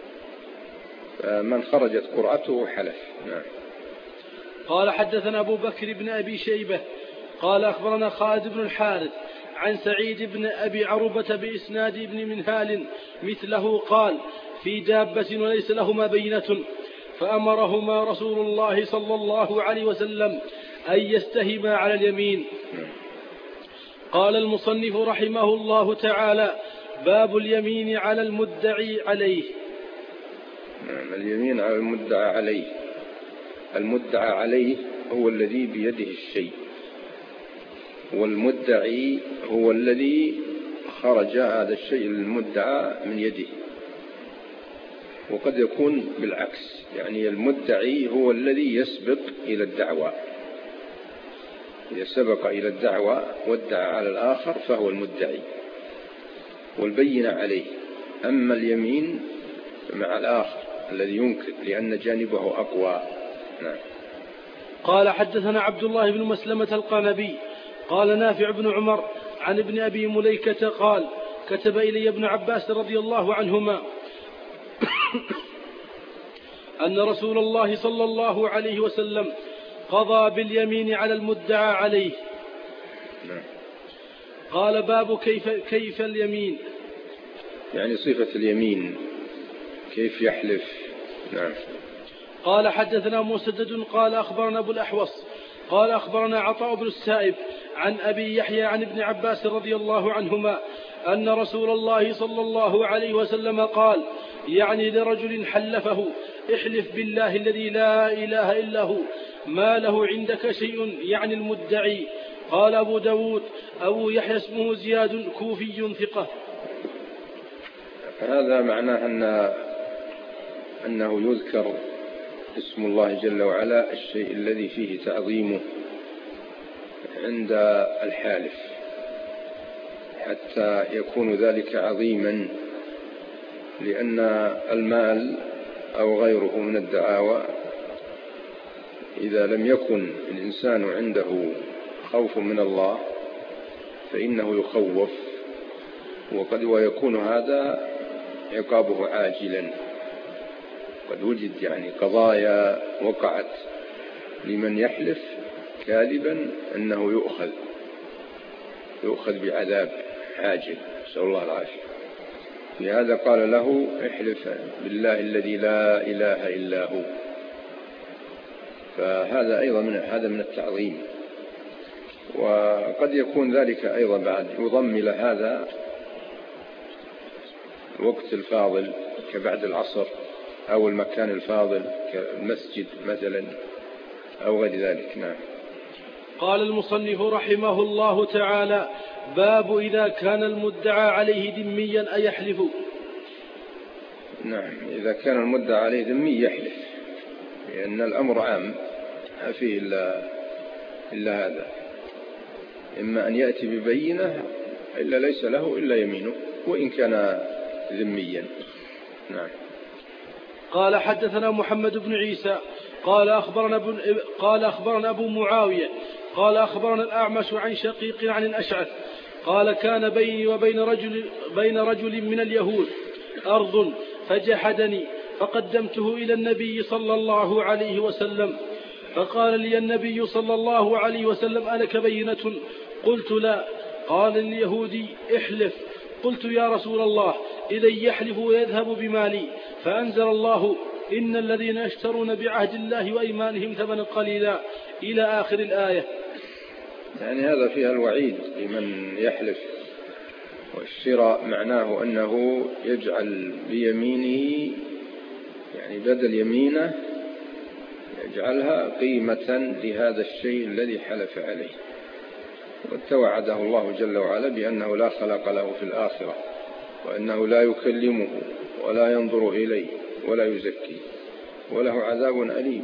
فمن خرجت قرعته حلف. نعم. قال حدثنا أبو بكر بن أبي شيبة قال أخبرنا خالد بن الحارث عن سعيد بن أبي عروبة بإسناد ابن منهال مثله قال في دابة وليس لهما بينة فأمرهما رسول الله صلى الله عليه وسلم أن يستهما على اليمين. قال المصنف رحمه الله تعالى باب اليمين على المدعي عليه. اليمين على المدعى عليه. المدعى عليه هو الذي بيده الشيء، والمدعي هو الذي خرج هذا الشيء المدعى من يده، وقد يكون بالعكس، يعني المدعي هو الذي يسبق إلى الدعوة، إذا سبق إلى الدعوة وادعى على الآخر فهو المدعي والبينة عليه. أما اليمين مع الآخر الذي ينكر لأن جانبه أقوى. نعم. قال حدثنا عبد الله بن مسلمة القانبي قال نافع بن عمر عن ابن أبي مليكة قال كتب إلي ابن عباس رضي الله عنهما أن رسول الله صلى الله عليه وسلم قضى باليمين على المدعى عليه. قال باب كيف اليمين، يعني صفة اليمين كيف يحلف. نعم. قال حدثنا مسدد قال أخبرنا أبو الأحوص قال أخبرنا عطاء بن السائب عن أبي يحيى عن ابن عباس رضي الله عنهما أن رسول الله صلى الله عليه وسلم قال يعني لرجل حلفه احلف بالله الذي لا إله إلا هو ما له عندك شيء، يعني المدعي. قال أبو داود أبو يحيى اسمه زياد كوفي ثقة. هذا معناه أنه يذكر اسم الله جل وعلا الشيء الذي فيه تعظيمه عند الحالف حتى يكون ذلك عظيما، لأن المال أو غيره من الدعاوى إذا لم يكن الإنسان عنده خوف من الله فإنه يخوف، ويكون هذا عقابه عاجلا. قد وجد يعني قضايا وقعت لمن يحلف كاذبا أنه يؤخذ بعذاب عاجل، نسأل الله العافية. لهذا قال له احلف بالله الذي لا إله إلا هو، فهذا أيضا من التعظيم. وقد يكون ذلك أيضا بعد يضم إلى هذا الوقت الفاضل كبعد العصر أو المكان الفاضل كالمسجد مثلا أو غير ذلك. نعم. قال المصنف رحمه الله تعالى باب إذا كان المدعى عليه ذميا أيحلف. نعم. إذا كان المدعى عليه ذمي يحلف، لأن الأمر عام ما فيه إلا هذا، إما أن يأتي ببينة إلا ليس له إلا يمينه وإن كان ذميا. نعم. قال حدثنا محمد بن عيسى قال أخبرنا أبو معاوية قال أخبرنا الأعمش عن شقيق عن الأشعث قال كان بيني وبين رجل من اليهود أرض فجحدني فقدمته إلى النبي صلى الله عليه وسلم، فقال لي النبي صلى الله عليه وسلم ألك بينة؟ قلت لا. قال اليهودي احلف. قلت يا رسول الله إذا يحلف ويذهب بمالي، فأنزل الله إن الذين يشترون بعهد الله وأيمانهم ثمنا قليلا إلى آخر الآية. يعني هذا فيها الوعيد لمن يحلف، والشراء معناه أنه يجعل بيمينه يعني بدل يمينه يجعلها قيمة لهذا الشيء الذي حلف عليه، وتوعده الله جل وعلا بأنه لا خلق له في الآخرة، وأنه لا يكلمه ولا ينظر إليه ولا يزكي وله عذاب أليم.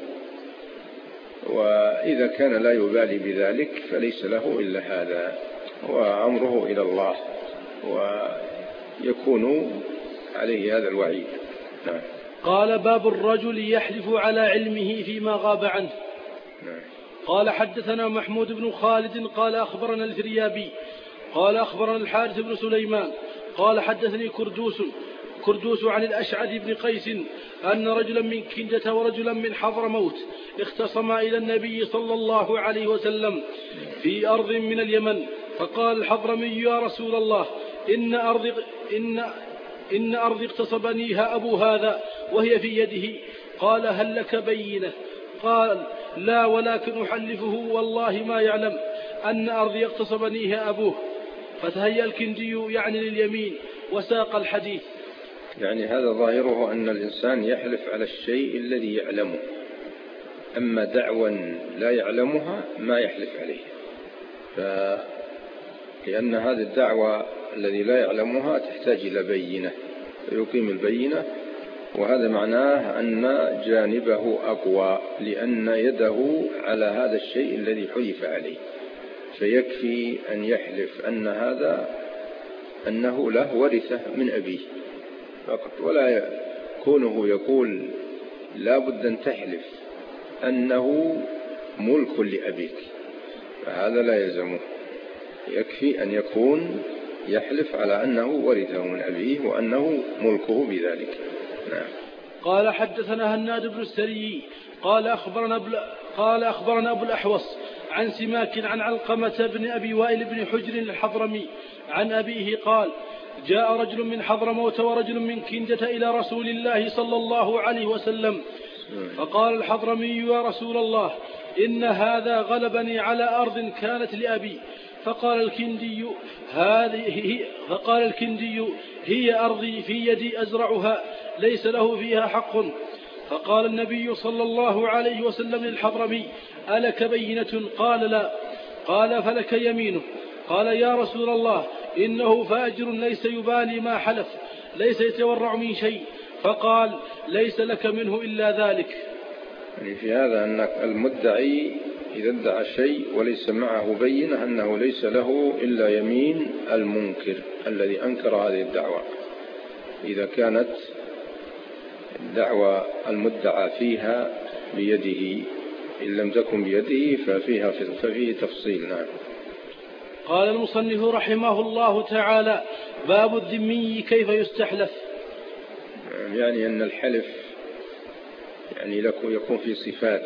وإذا كان لا يبالي بذلك فليس له إلا هذا، وأمره إلى الله، ويكون عليه هذا الوعيد. نعم. قال باب الرجل يحلف على علمه فيما غاب عنه. قال حدثنا محمود بن خالد قال أخبرنا الفريابي قال أخبرنا الحارث بن سليمان قال حدثني كردوس عن الأشعث بن قيس أن رجلا من كندة ورجلا من حضرموت اختصما إلى النبي صلى الله عليه وسلم في أرض من اليمن. فقال الحضرمي يا رسول الله إن أرضي اغتصبنيها أبو هذا وهي في يده. قال هل لك بينة؟ قال لا ولكن أحلفه والله ما يعلم أن أرضي اغتصبنيها أبوه. فتهيأ الكندي يعني لليمين وساق الحديث. يعني هذا ظاهره أن الإنسان يحلف على الشيء الذي يعلمه، أما دعوى لا يعلمها ما يحلف عليه، لأن هذه الدعوة الذي لا يعلمها تحتاج إلى بينة فيقيم البينة، وهذا معناه أن جانبه أقوى لأن يده على هذا الشيء الذي حلف عليه، فيكفي أن يحلف أن هذا أنه له ورثة من أبيه فقط، ولا كونه يقول لا بد أن تحلف أنه ملك لأبيك، فهذا لا يلزمه، يكفي أن يكون يحلف على أنه ورثه من أبيه وأنه ملكه بذلك. نعم. قال حدثنا هناد بن السري قال أخبرنا أبو الأحوص عن سماك عن علقمة بن أبي وائل بن حجر الحضرمي عن أبيه قال جاء رجل من حضرموت ورجل من كندة إلى رسول الله صلى الله عليه وسلم فقال الحضرمي يا رسول الله إن هذا غلبني على أرض كانت لأبي. فقال الكندي هي أرضي في يدي أزرعها ليس له فيها حق. فقال النبي صلى الله عليه وسلم للحضرمي ألك بينة؟ قال لا. قال فلك يمينه. قال يا رسول الله إنه فاجر ليس يبالي ما حلف ليس يتورع من شيء. فقال ليس لك منه إلا ذلك. يعني في هذا أن المدعي إذا ادعى شيء وليس معه بينة أنه ليس له إلا يمين المنكر الذي أنكر هذه الدعوة. إذا كانت الدعوة المدعى فيها بيده، إن لم تكن بيده ففيه تفصيل. نعم. قال المصنف رحمه الله تعالى باب الذمي كيف يستحلف. يعني أن الحلف يعني يكون في صفات،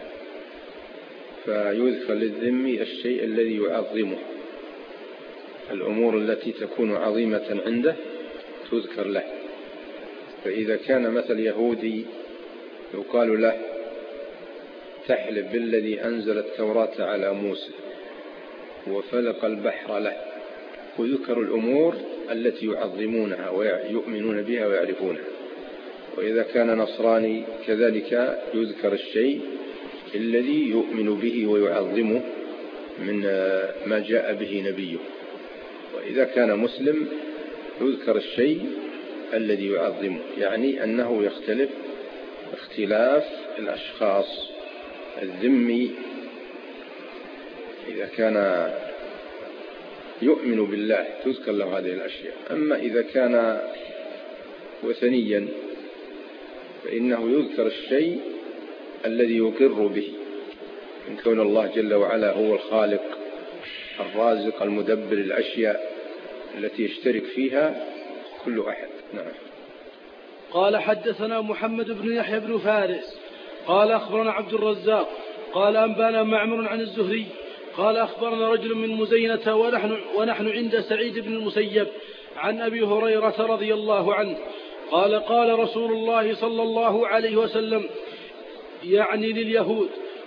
فيذكر للذمي الشيء الذي يعظمه، الأمور التي تكون عظيمة عنده تذكر له. فإذا كان مثل يهودي يقال له تحلف بالذي أنزل التوراة على موسى وفلق البحر له، ويذكر الأمور التي يعظمونها ويؤمنون بها ويعرفونها. وإذا كان نصراني كذلك يذكر الشيء الذي يؤمن به ويعظمه من ما جاء به نبيه. وإذا كان مسلم يذكر الشيء الذي يعظمه، يعني أنه يختلف اختلاف الأشخاص. الذمي إذا كان يؤمن بالله تذكر له هذه الأشياء، أما إذا كان وثنيا فإنه يذكر الشيء الذي يقر به، إن كون الله جل وعلا هو الخالق الرازق المدبر الأشياء التي يشترك فيها كل أحد. نعم. قال حدثنا محمد بن يحيى بن فارس قال أخبرنا عبد الرزاق قال أنبانا معمر عن الزهري قال أخبرنا رجل من مزينة ونحن عند سعيد بن المسيب عن أبي هريرة رضي الله عنه قال قال رسول الله صلى الله عليه وسلم يعني لليهود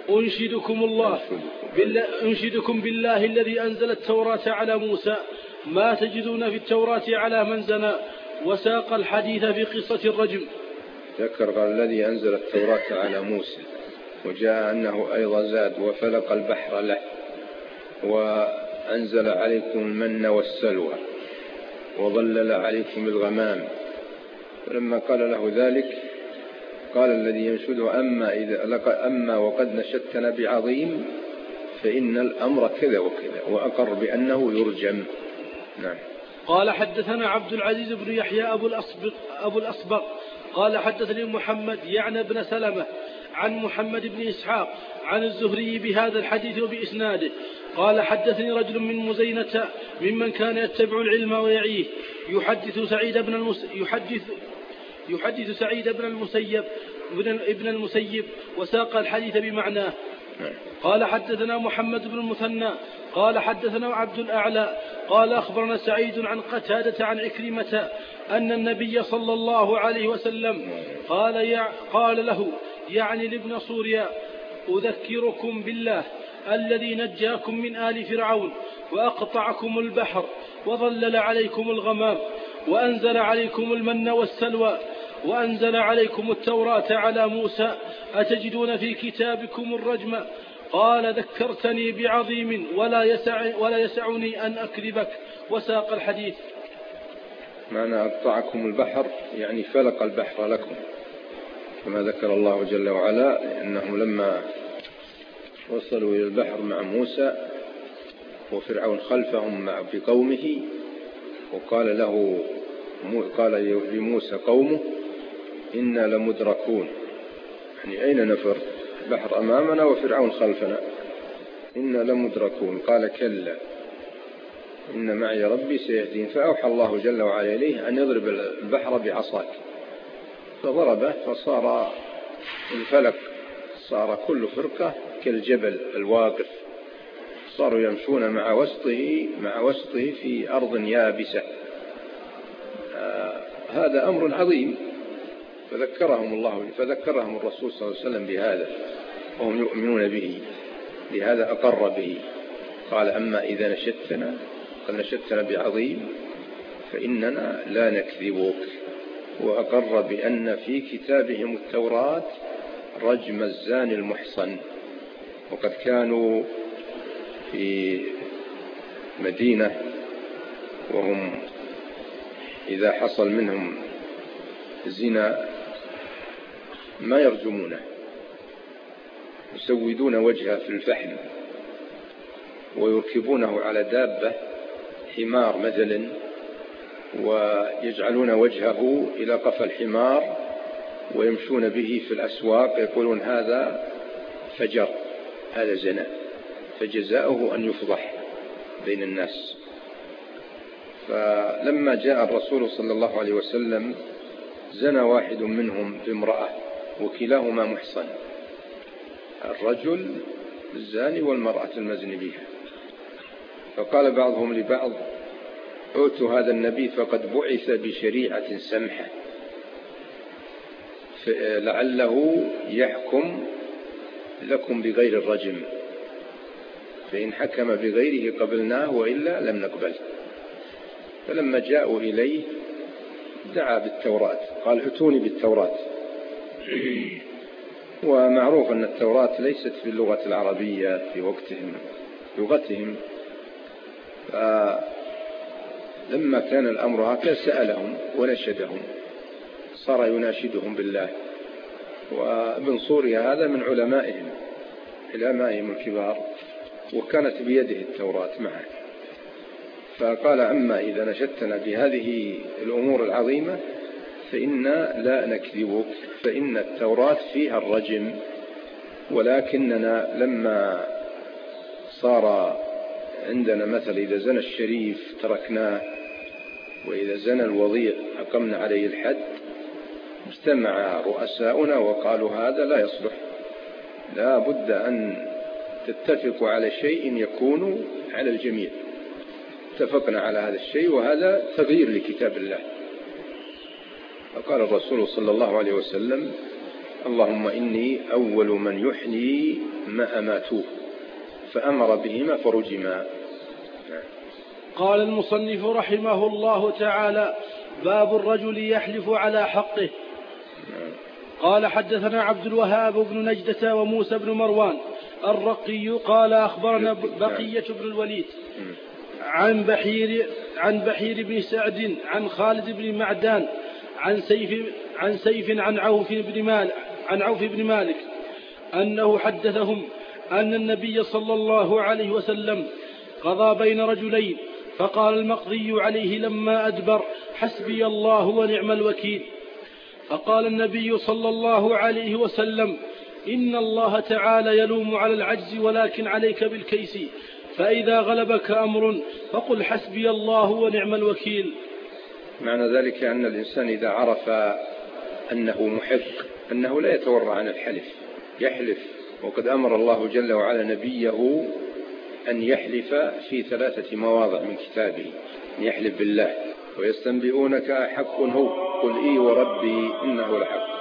أنشدكم بالله الذي أنزل التوراة على موسى ما تجدون في التوراة على من زنى. وساق الحديث في قصة الرجم. ذكر الذي أنزل التوراة على موسى، وجاء أنه أيضا زاد وفلق البحر له وأنزل عليكم المن والسلوى وظلل عليكم الغمام. ولما قال له ذلك قال الذي ينشده أما وقد نشدتنا بعظيم فإن الأمر كذا وكذا، وأقر بأنه يرجم. نعم. قال حدثنا عبد العزيز بن يحيى أبو الأصبغ قال حدثني محمد يعني بن سلمة عن محمد بن إسحاق عن الزهري بهذا الحديث وبإسناده قال حدثني رجل من مزينة ممن كان يتبع العلم ويعيه يحدث سعيد بن المسيب وساق الحديث بمعناه. قال حدثنا محمد بن المثنى قال حدثنا عبد الأعلى قال أخبرنا سعيد عن قتادة عن عكرمة أن النبي صلى الله عليه وسلم قال له يعني لابن سوريا أذكركم بالله الذي نجاكم من آل فرعون وأقطعكم البحر وظلل عليكم الغمام وأنزل عليكم المن والسلوى وأنزل عليكم التوراة على موسى أتجدون في كتابكم الرجم قال ذكرتني بعظيم ولا يسعني أن أكذبك وساق الحديث. معنى أقطعكم البحر يعني فلق البحر لكم كما ذكر الله جل وعلا أنهم لما وصلوا إلى البحر مع موسى وفرعون خلفهم بقومه قال لموسى قومه إنا لمدركون يعني أين نفر؟ البحر أمامنا وفرعون خلفنا إنا لمدركون قال كلا إن معي ربي سيهدين فأوحى الله جل وعلا إليه أن يضرب البحر بعصاك فضربه فصار الفلك صار كل فرقة كالجبل الواقف صاروا يمشون مع وسطه في أرض يابسة. هذا أمر عظيم فذكرهم الرسول صلى الله عليه وسلم بهذا وهم يؤمنون به لهذا أقر به قال أما إذا نشدتنا بعظيم فإننا لا نكذبك وأقر بأن في كتابهم التوراة رجم الزاني المحصن وقد كانوا في مدينة وهم إذا حصل منهم زنا ما يرجمونه يسودون وجهه في الفحم ويركبونه على دابة حمار مثلا ويجعلون وجهه إلى قفا الحمار ويمشون به في الأسواق يقولون هذا فجر هذا زنا فجزاؤه أن يفضح بين الناس. فلما جاء الرسول صلى الله عليه وسلم زنى واحد منهم بامرأة وكلاهما محصن الرجل الزاني والمرأة المزني بها فقال بعضهم لبعض أوتوا هذا النبي فقد بعث بشريعة سمحة لعله يحكم لكم بغير الرجم فإن حكم بغيره قبلناه وإلا لم نقبل. فلما جاءوا إليه دعا بالتوراة قال ائتوني بالتوراة ومعروف أن التوراة ليست في اللغة العربية في وقتهم لغتهم فلما كان الأمر هكذا سألهم ونشدهم صار يناشدهم بالله. وابن سوريا هذا من علمائهم الكبار وكانت بيده التوراة معه فقال أما إذا نشدتنا بهذه الأمور العظيمة فإنا لا نكذبك فإن التوراة فيها الرجم ولكننا لما صار عندنا مثل إذا زنى الشريف تركناه وإذا زنى الوضيع أقمنا عليه الحد اجتمع رؤساؤنا وقالوا هذا لا يصلح لا بد أن تتفقوا على شيء يكون على الجميع. اتفقنا على هذا الشيء وهذا تغيير لكتاب الله. فقال الرسول صلى الله عليه وسلم اللهم إني أول من يحيي ما أماتوه فأمر بهما فرجما. قال المصنف رحمه الله تعالى باب الرجل يحلف على حقه. قال حدثنا عبد الوهاب بن نجدة وموسى بن مروان الرقي قال أخبرنا بقية بن الوليد عن بحير بن سعد عن خالد بن معدان عن سيف عن عوف بن مالك أنه حدثهم أن النبي صلى الله عليه وسلم قضى بين رجلين فقال المقضي عليه لما أدبر حسبي الله ونعم الوكيل فقال النبي صلى الله عليه وسلم: إن الله تعالى يلوم على العجز ولكن عليك بالكيس، فإذا غلبك أمر فقل حسبي الله ونعم الوكيل. معنى ذلك أن الإنسان إذا عرف أنه محق أنه لا يتورع عن الحلف، يحلف. وقد أمر الله جل وعلا نبيه أن يحلف في 3 مواضع من كتابه، يحلف بالله. ويستنبئونك أحق هو قل إي وربي إنه لحق.